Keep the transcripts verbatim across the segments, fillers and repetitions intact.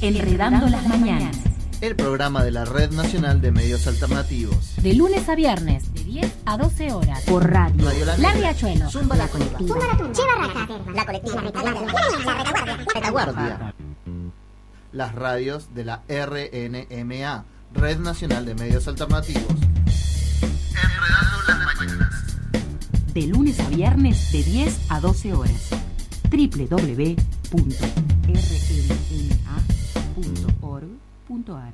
Enredando las Mañanas. El programa de la Red Nacional de Medios Alternativos. De lunes a viernes, de diez a doce horas. Por radio. Radio La, la Riachuelo. Zumba la Colectiva. Chivarraca. La Colectiva. La Retaguardia. Retaguardia. Las radios de la R N M A, Red Nacional de Medios Alternativos. Enredando las Mañanas. De lunes a viernes, de diez a doce horas. doble u doble u doble u punto r n m a punto org punto a r.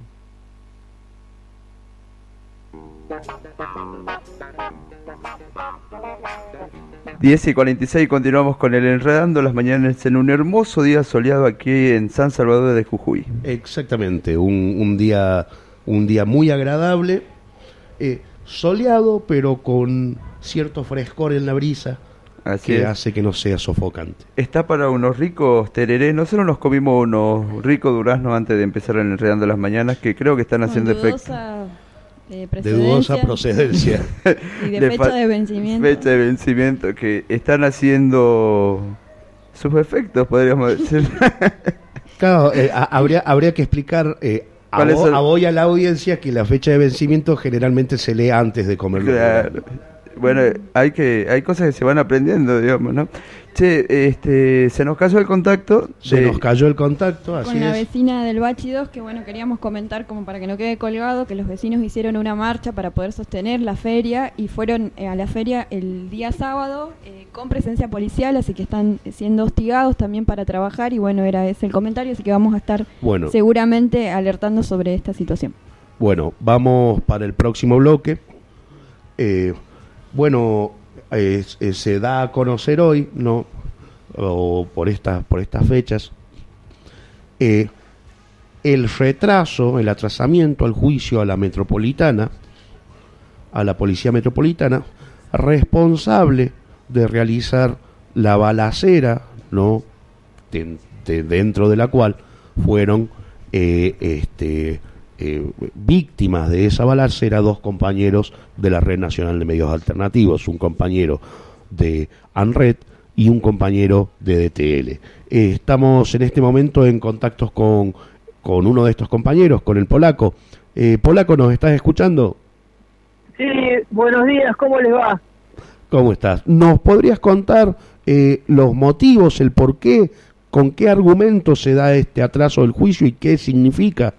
diez y cuarenta y seis, continuamos con el Enredando las Mañanas en un hermoso día soleado aquí en San Salvador de Jujuy. Exactamente, un, un día un día muy agradable, eh, soleado pero con cierto frescor en la brisa. Así que es. Hace que no sea sofocante. Está para unos ricos tererés. Nosotros nos comimos unos ricos duraznos antes de empezar el Enredando las Mañanas, que creo que están con haciendo dudosa, efecto. Eh, de dudosa procedencia. Y de, de fecha de vencimiento. Fecha de vencimiento, que están haciendo sus efectos, podríamos decir. Claro, eh, habría, habría que explicar eh, a, vos, a vos y a la audiencia que la fecha de vencimiento generalmente se lee antes de comerlo. Claro. Bueno, hay que hay cosas que se van aprendiendo, digamos, ¿no? Che, este, se nos cayó el contacto. Se de... nos cayó el contacto, así con la es. vecina del Bachi dos, que bueno, queríamos comentar como para que no quede colgado, que los vecinos hicieron una marcha para poder sostener la feria y fueron eh, a la feria el día sábado eh, con presencia policial, así que están siendo hostigados también para trabajar y bueno, era ese el comentario, así que vamos a estar bueno. seguramente alertando sobre esta situación. Bueno, vamos para el próximo bloque. Eh... Bueno, eh, eh, se da a conocer hoy, ¿no? O por estas por estas fechas, eh, el retraso, el atrasamiento al juicio a la metropolitana, a la policía metropolitana, responsable de realizar la balacera, ¿no? De, de, dentro de la cual fueron eh, este Eh, víctimas de esa balacera dos compañeros de la Red Nacional de Medios Alternativos, un compañero de ANRED y un compañero de D T L. Eh, estamos en este momento en contactos con, con uno de estos compañeros, con el Polaco. Eh, Polaco, ¿nos estás escuchando? Sí, buenos días, ¿cómo les va? ¿Cómo estás? ¿Nos podrías contar eh, los motivos, el por qué, con qué argumento se da este atraso del juicio y qué significa?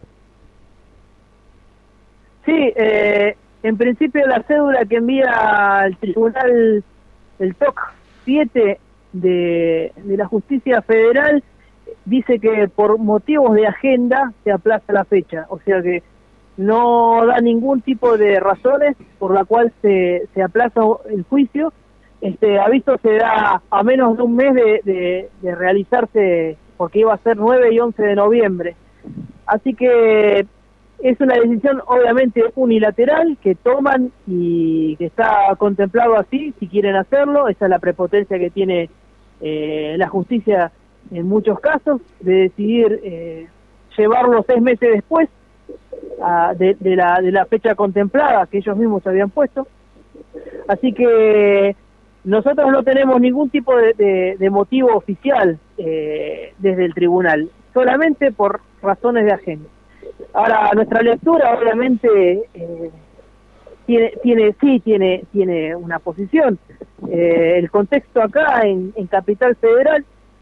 Sí, eh, en principio la cédula que envía al tribunal el T O C siete de, de la Justicia Federal dice que por motivos de agenda se aplaza la fecha, o sea que no da ningún tipo de razones por la cual se, se aplaza el juicio. Este aviso se da a menos de un mes de, de, de realizarse, porque iba a ser nueve y once de noviembre. Así que es una decisión obviamente unilateral que toman y que está contemplado así, si quieren hacerlo. Esa es la prepotencia que tiene eh, la justicia en muchos casos, de decidir eh, llevarlo seis meses después a, de, de, la, de la fecha contemplada que ellos mismos habían puesto. Así que nosotros no tenemos ningún tipo de, de, de motivo oficial eh, desde el tribunal, solamente por razones de agenda. Ahora, nuestra lectura obviamente eh, tiene, tiene, sí tiene, tiene una posición. Eh, el contexto acá en, en Capital Federal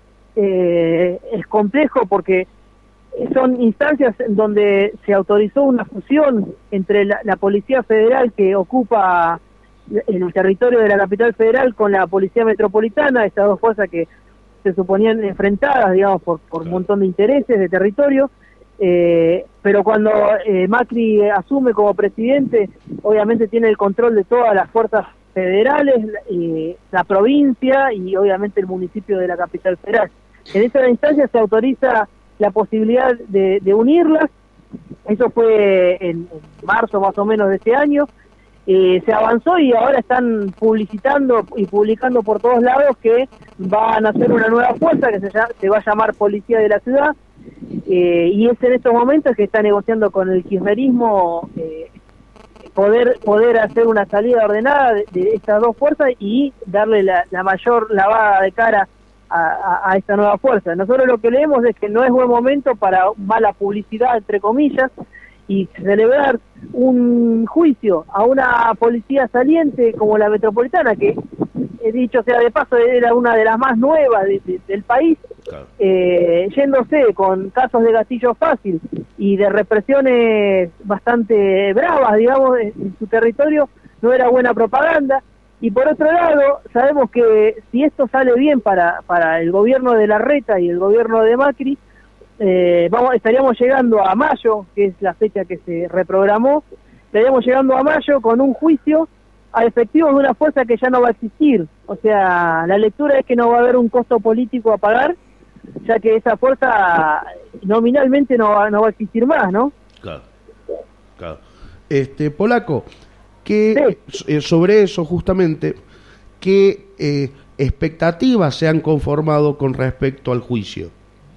eh, es complejo porque son instancias en donde se autorizó una fusión entre la, la Policía Federal que ocupa el territorio de la Capital Federal con la Policía Metropolitana, estas dos fuerzas que se suponían enfrentadas, digamos, por, por un montón de intereses de territorio. Eh, pero cuando eh, Macri asume como presidente, obviamente tiene el control de todas las fuerzas federales, eh, la provincia y obviamente el municipio de la Capital Federal. En esa instancia se autoriza la posibilidad de, de unirlas. Eso fue en, en marzo más o menos de este año. Eh, se avanzó y ahora están publicitando y publicando por todos lados que van a hacer una nueva fuerza que se, llama, se va a llamar Policía de la Ciudad. Eh, y es en estos momentos que está negociando con el kirchnerismo eh, poder poder hacer una salida ordenada de, de estas dos fuerzas y darle la, la mayor lavada de cara a, a, a esta nueva fuerza. Nosotros lo que leemos es que no es buen momento para mala publicidad, entre comillas, y celebrar un juicio a una policía saliente como la Metropolitana, que, he dicho sea de paso, era una de las más nuevas de, de, del país, claro. eh, yéndose con casos de gatillo fácil y de represiones bastante bravas, digamos, en, en su territorio, no era buena propaganda. Y por otro lado, sabemos que si esto sale bien para, para el gobierno de Larreta y el gobierno de Macri, eh, vamos, estaríamos llegando a mayo, que es la fecha que se reprogramó, estaríamos llegando a mayo con un juicio a efectivos de una fuerza que ya no va a existir. O sea, la lectura es que no va a haber un costo político a pagar, ya que esa fuerza nominalmente no va, no va a existir más, ¿no? Claro, claro. Este, Polaco, que sí. eh, sobre eso justamente, ¿qué eh, expectativas se han conformado con respecto al juicio?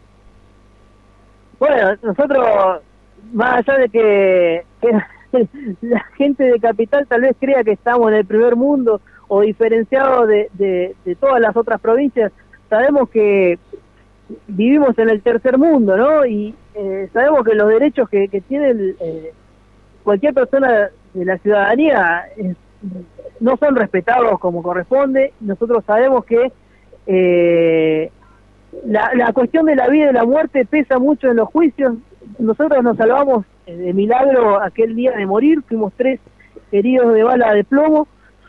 Bueno, nosotros, más allá de que, que la gente de Capital tal vez crea que estamos en el primer mundo o diferenciados de, de, de todas las otras provincias, sabemos que vivimos en el tercer mundo, ¿no? Y eh, sabemos que los derechos que, que tiene el, eh, cualquier persona de la ciudadanía eh, no son respetados como corresponde. Nosotros sabemos que eh, la, la cuestión de la vida y la muerte pesa mucho en los juicios. Nosotros nos salvamos eh, de milagro aquel día de morir, fuimos tres heridos de bala de plomo,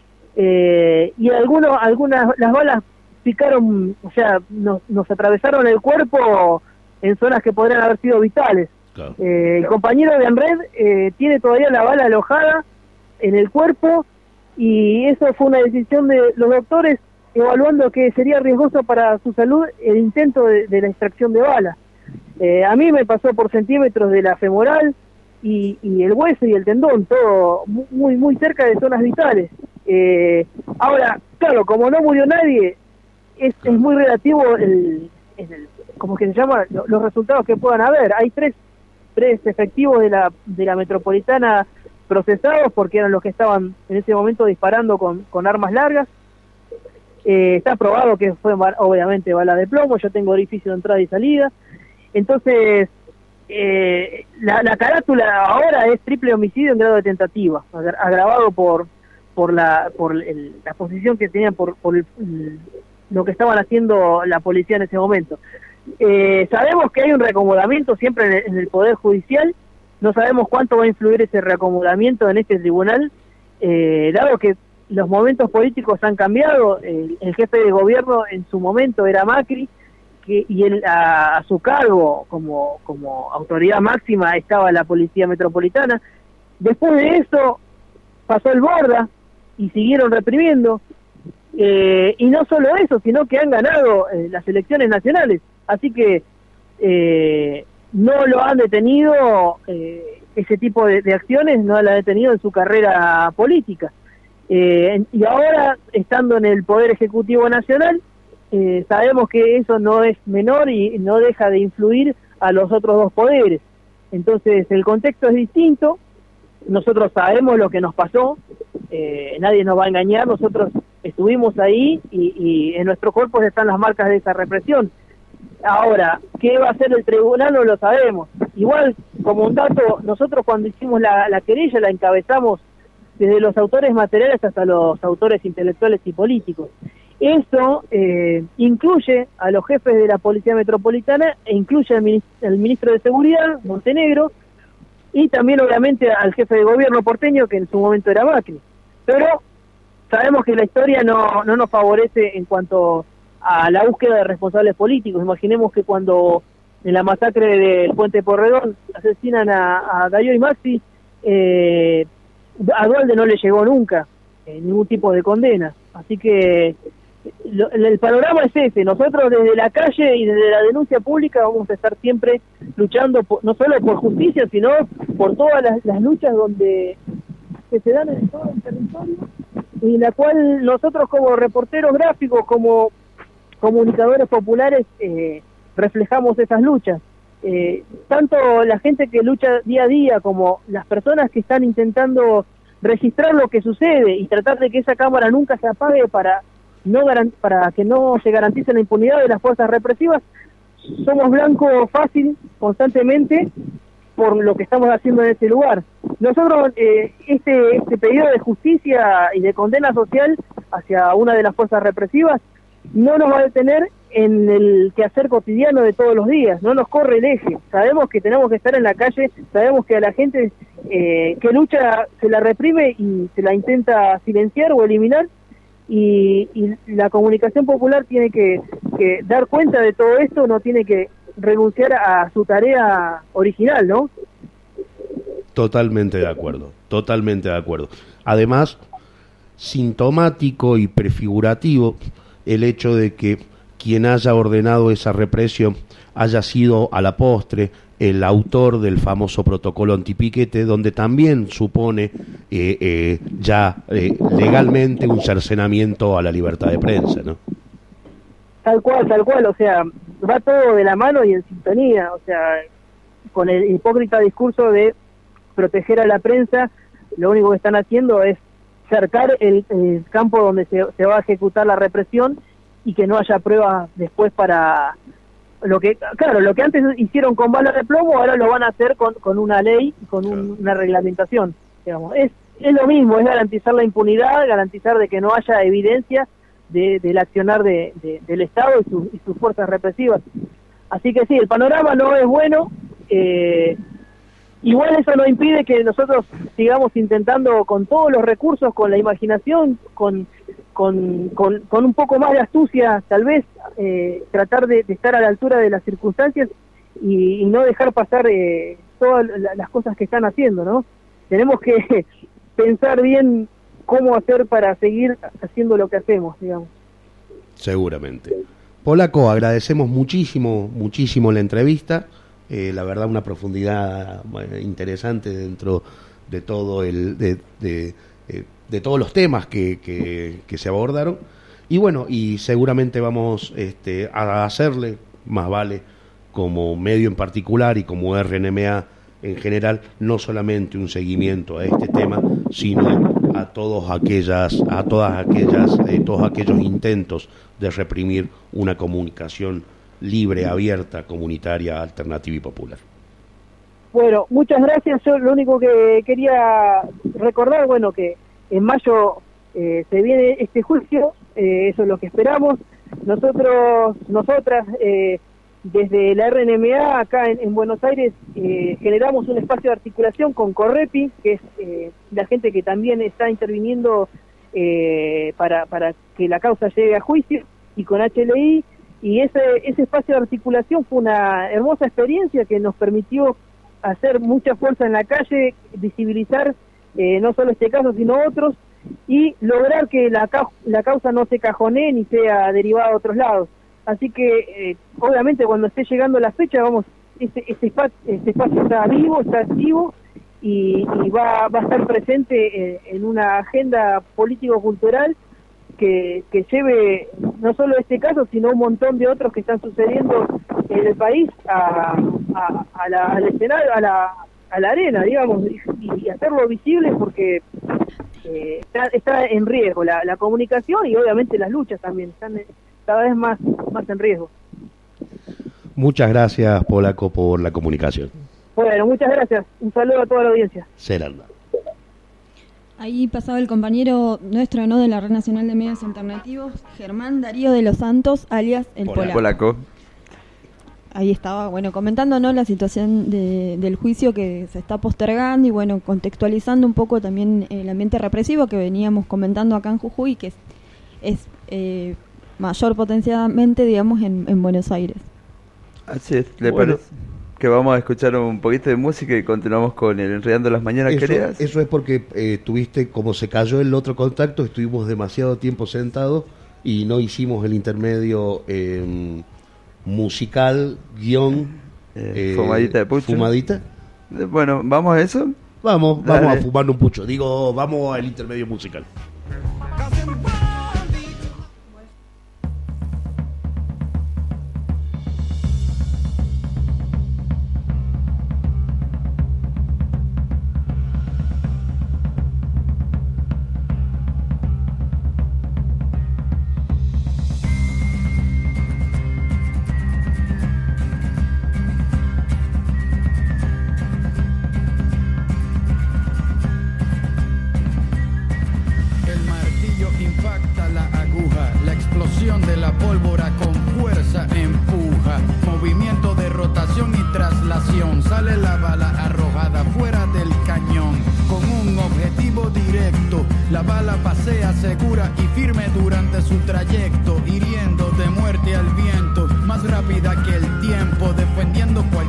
eh, y algunos, algunas, las balas picaron, o sea, nos, nos atravesaron el cuerpo en zonas que podrían haber sido vitales. Claro. Eh, el compañero de Enred eh, tiene todavía la bala alojada en el cuerpo, y eso fue una decisión de los doctores evaluando que sería riesgoso para su salud el intento de, de la extracción de bala. Eh, a mí me pasó por centímetros de la femoral y, y el hueso y el tendón, todo muy muy cerca de zonas vitales. Eh, ahora, claro, como no murió nadie, es, es muy relativo el, el, como que se llama, los resultados que puedan haber. Hay tres tres efectivos de la de la Metropolitana procesados porque eran los que estaban en ese momento disparando con, con armas largas. Eh, está probado que fue obviamente bala de plomo, yo tengo orificio de entrada y salida. Entonces, eh, la, la carátula ahora es triple homicidio en grado de tentativa, agravado por por la por el, la posición que tenían, por, por el, lo que estaban haciendo la policía en ese momento. Eh, sabemos que hay un reacomodamiento siempre en el, en el Poder Judicial, no sabemos cuánto va a influir ese reacomodamiento en este tribunal, eh, dado que los momentos políticos han cambiado. El, el jefe de gobierno en su momento era Macri, que, y él, a, a su cargo como, como autoridad máxima estaba la Policía Metropolitana. Después de eso pasó el Borda y siguieron reprimiendo, eh, y no solo eso, sino que han ganado eh, las elecciones nacionales, así que eh, no lo han detenido, eh, ese tipo de, de acciones no lo han detenido en su carrera política. Eh, y ahora, estando en el Poder Ejecutivo Nacional, eh, sabemos que eso no es menor y no deja de influir a los otros dos poderes. Entonces, el contexto es distinto, nosotros sabemos lo que nos pasó, eh, nadie nos va a engañar, nosotros estuvimos ahí y, y en nuestros cuerpos están las marcas de esa represión. Ahora, ¿qué va a hacer el tribunal? No lo sabemos. Igual, como un dato, nosotros cuando hicimos la, la querella la encabezamos desde los autores materiales hasta los autores intelectuales y políticos. Eso eh, incluye a los jefes de la Policía Metropolitana e incluye al, minist al ministro de Seguridad, Montenegro, y también obviamente al jefe de gobierno porteño, que en su momento era Macri. Pero sabemos que la historia no, no nos favorece en cuanto a la búsqueda de responsables políticos. Imaginemos que cuando en la masacre del Puente Porredón asesinan a, a Darío y Maxi, eh, a Duhalde no le llegó nunca eh, ningún tipo de condena. Así que lo, el panorama es ese. Nosotros desde la calle y desde la denuncia pública vamos a estar siempre luchando por, no solo por justicia, sino por todas las, las luchas donde que se dan en todo el territorio, y la cual nosotros como reporteros gráficos, como comunicadores populares, eh, reflejamos esas luchas. Eh, tanto la gente que lucha día a día como las personas que están intentando registrar lo que sucede y tratar de que esa cámara nunca se apague para no garan- para que no se garantice la impunidad de las fuerzas represivas, somos blanco fácil constantemente por lo que estamos haciendo en este lugar. Nosotros, eh, este, este pedido de justicia y de condena social hacia una de las fuerzas represivas no nos va a detener en el quehacer cotidiano de todos los días, no nos corre el eje. Sabemos que tenemos que estar en la calle, sabemos que a la gente eh, que lucha se la reprime y se la intenta silenciar o eliminar, y, y la comunicación popular tiene que, que dar cuenta de todo esto, no tiene que renunciar a su tarea original, ¿no? Totalmente de acuerdo, totalmente de acuerdo. Además, sintomático y prefigurativo el hecho de que quien haya ordenado esa represión haya sido a la postre el autor del famoso protocolo antipiquete, donde también supone eh, eh, ya eh, legalmente un cercenamiento a la libertad de prensa, ¿no? Tal cual, tal cual, o sea, va todo de la mano y en sintonía, o sea, con el hipócrita discurso de proteger a la prensa, lo único que están haciendo es cercar el, el campo donde se, se va a ejecutar la represión y que no haya pruebas después para lo que, claro, lo que antes hicieron con balas de plomo, ahora lo van a hacer con, con una ley y con un, una reglamentación, digamos. Es, es lo mismo, es garantizar la impunidad, garantizar de que no haya evidencia de, del accionar de, de, del Estado y, su, y sus fuerzas represivas. Así que sí, el panorama no es bueno, eh, igual eso no impide que nosotros sigamos intentando con todos los recursos, con la imaginación, con con, con, con un poco más de astucia, tal vez, eh, tratar de, de estar a la altura de las circunstancias y, y no dejar pasar eh, todas las cosas que están haciendo, ¿no? Tenemos que pensar bien cómo hacer para seguir haciendo lo que hacemos, digamos. Seguramente. Polaco, agradecemos muchísimo, muchísimo la entrevista, eh, la verdad una profundidad eh, interesante dentro de todo el... de, de, eh, de todos los temas que, que, que se abordaron, y bueno, y seguramente vamos este, a hacerle, más vale, como medio en particular y como R N M A en general, no solamente un seguimiento a este tema, sino a todos aquellas, a todas aquellas, eh, todos aquellos intentos de reprimir una comunicación libre, abierta, comunitaria, alternativa y popular. Bueno, muchas gracias. Yo lo único que quería recordar, bueno, que en mayo eh, se viene este juicio, eh, eso es lo que esperamos. Nosotros, nosotras, eh, desde la R N M A acá en, en Buenos Aires, eh, generamos un espacio de articulación con Correpi, que es eh, la gente que también está interviniendo eh, para, para que la causa llegue a juicio, y con H L I, y ese, ese espacio de articulación fue una hermosa experiencia que nos permitió hacer mucha fuerza en la calle, visibilizar Eh, no solo este caso, sino otros, y lograr que la, ca la causa no se cajonee ni sea derivada a otros lados. Así que, eh, obviamente, cuando esté llegando la fecha, vamos, este, este, espacio, este espacio está vivo, está activo, y, y va, va a estar presente eh, en una agenda político-cultural que, que lleve no solo este caso, sino un montón de otros que están sucediendo en el país a, a, a la, al escenario, a la a la arena, digamos, y, y hacerlo visible, porque eh, está, está en riesgo la, la comunicación, y obviamente las luchas también están cada vez más, más en riesgo. Muchas gracias, Polaco, por la comunicación. Bueno, muchas gracias. Un saludo a toda la audiencia. Seranda. Ahí pasaba el compañero nuestro, ¿no?, de la Red Nacional de Medios Alternativos, Germán Darío de los Santos, alias el Polaco. Polaco. Ahí estaba, bueno, comentándonos la situación de, del juicio que se está postergando, y bueno, contextualizando un poco también el ambiente represivo que veníamos comentando acá en Jujuy, que es, es eh, mayor potencialmente, digamos, en, en Buenos Aires. Así es, ¿le Bueno. parece que vamos a escuchar un poquito de música y continuamos con el Enredando las Mañanas? Eso, ¿Querías? eso es porque eh, tuviste, como se cayó el otro contacto, estuvimos demasiado tiempo sentados y no hicimos el intermedio eh, musical, guión, Eh, eh, fumadita de pucho. fumadita. Eh, Bueno, ¿vamos a eso? Vamos, Dale. vamos a fumar un pucho. Digo, vamos al intermedio musical. rápida que el tiempo, defendiendo cualquier